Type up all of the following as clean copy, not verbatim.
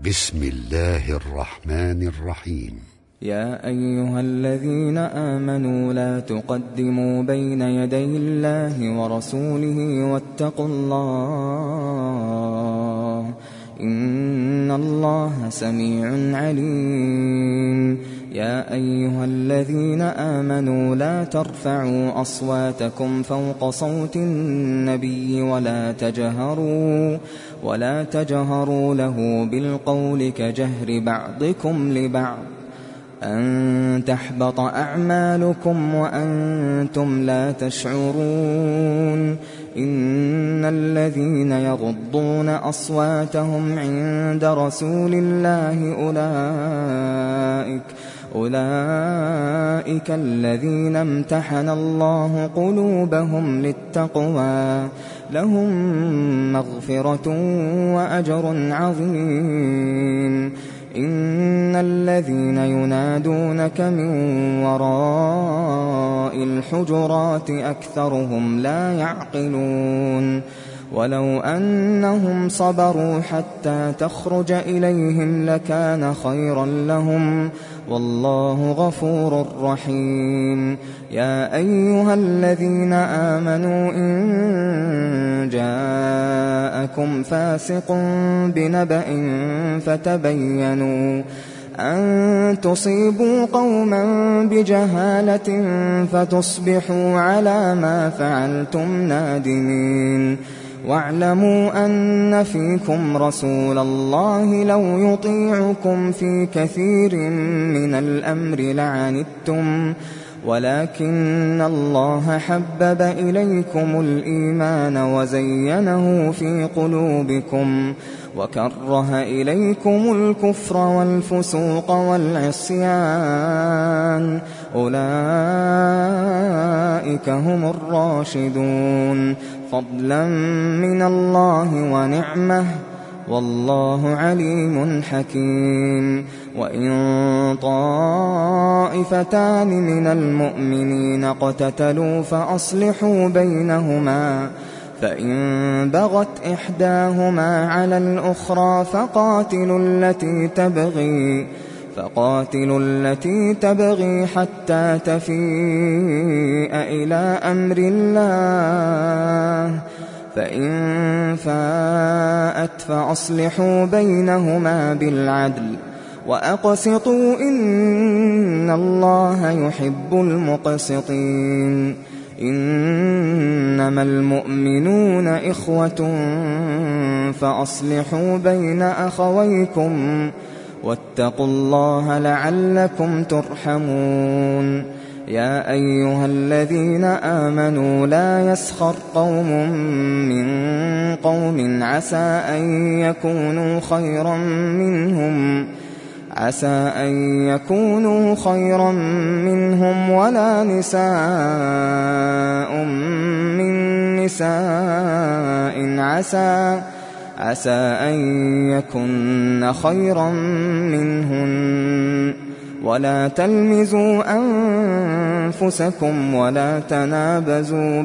بسم الله الرحمن الرحيم. يا أيها الذين آمنوا لا تقدموا بين يدي الله ورسوله واتقوا الله إن الله سميع عليم. يا أيها الذين آمنوا لا ترفعوا أصواتكم فوق صوت النبي ولا تجهروا له بالقول كجهر بعضكم لبعض أن تحبط أعمالكم وأنتم لا تشعرون. إن الذين يغضون أصواتهم عند رسول الله أولئك الذين امتحن الله قلوبهم للتقوى لهم مغفرة وأجر عظيم. إن الذين ينادونك من وراء الحجرات أكثرهم لا يعقلون. ولو أنهم صبروا حتى تخرج إليهم لكان خيرا لهم والله غفور رحيم. يا أيها الذين آمنوا إن جاءكم فاسق بنبأ فتبينوا أن تصيبوا قوما بجهالة فتصبحوا على ما فعلتم نادمين. واعلموا أن فيكم رسول الله لو يطيعكم في كثير من الأمر لعنتم ولكن الله حبب إليكم الإيمان وزينه في قلوبكم وكره إليكم الكفر والفسوق والعصيان أولئك هم الراشدون فضلا من الله ونعمه والله عليم حكيم. وإن طائفتان من المؤمنين اقتتلوا فأصلحوا بينهما فإن بغت إحداهما على الأخرى فقاتلوا التي تبغي حتى تفيء إلى أمر الله فإن فاءت فأصلحوا بينهما بالعدل وأقسطوا إن الله يحب المقسطين. إنما المؤمنون إخوة فأصلحوا بين أخويكم واتقوا الله لعلكم ترحمون. يا أيها الذين آمنوا لا يسخر قوم من قوم عسى أن يكونوا خيرا منهم ولا نساء من نساء عسى أن يكن خيرا منهن ولا تلمزوا أنفسكم ولا تنابزوا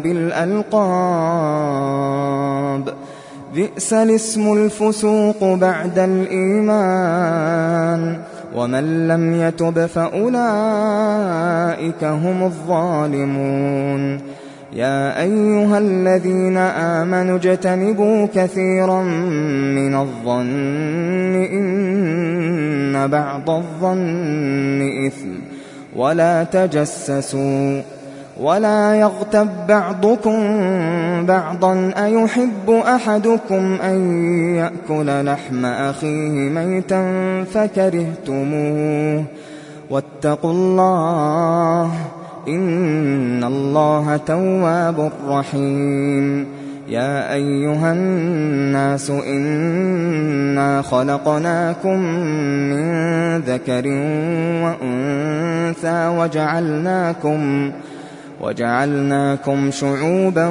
بالألقاب بئس الاسم الفسوق بعد الإيمان ومن لم يتب فأولئك هم الظالمون. يا أيها الذين آمنوا اجتنبوا كثيرا من الظن إن بعض الظن إثم ولا تجسسوا ولا يغتب بعضكم بعضا أيحب أحدكم أن يأكل لحم أخيه ميتا فكرهتموه واتقوا الله إن الله تواب رحيم. يا أيها الناس إنا خلقناكم من ذكر وأنثى وجعلناكم شعوبا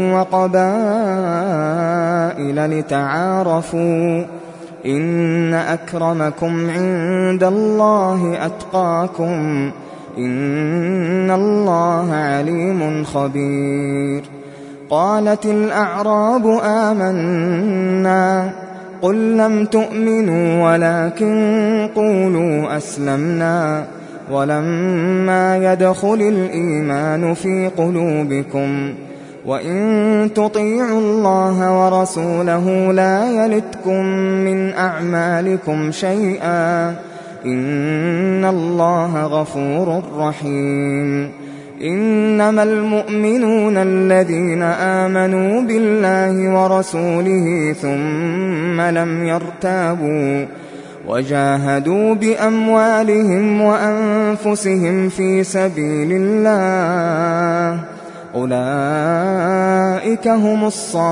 وقبائل لتعارفوا إن أكرمكم عند الله أتقاكم إن الله عليم خبير. قالت الأعراب آمنا قل لم تؤمنوا ولكن قولوا أسلمنا ولما يدخل الإيمان في قلوبكم وإن تطيعوا الله ورسوله لا يلتكم من أعمالكم شيئا إن الله غفور رحيم. إنما المؤمنون الذين آمنوا بالله ورسوله ثم لم يرتابوا وجاهدوا بأموالهم وأنفسهم في سبيل الله أولئك هم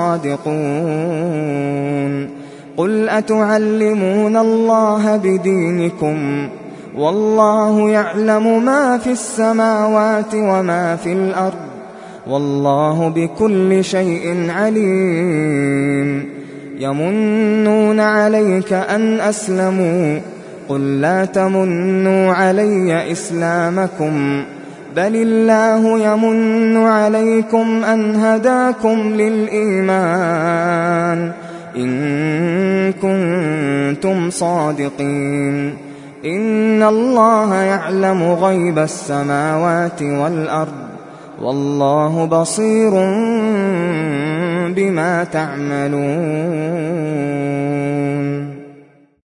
الصادقون. قل أتعلمون الله بدينكم والله يعلم ما في السماوات وما في الأرض والله بكل شيء عليم. يمنون عليك أن أسلموا قل لا تمنوا علي إسلامكم بل الله يمن عليكم أن هداكم للإيمان إن كنتم صادقين. إن الله يعلم غيب السماوات والأرض والله بصير بما تعملون.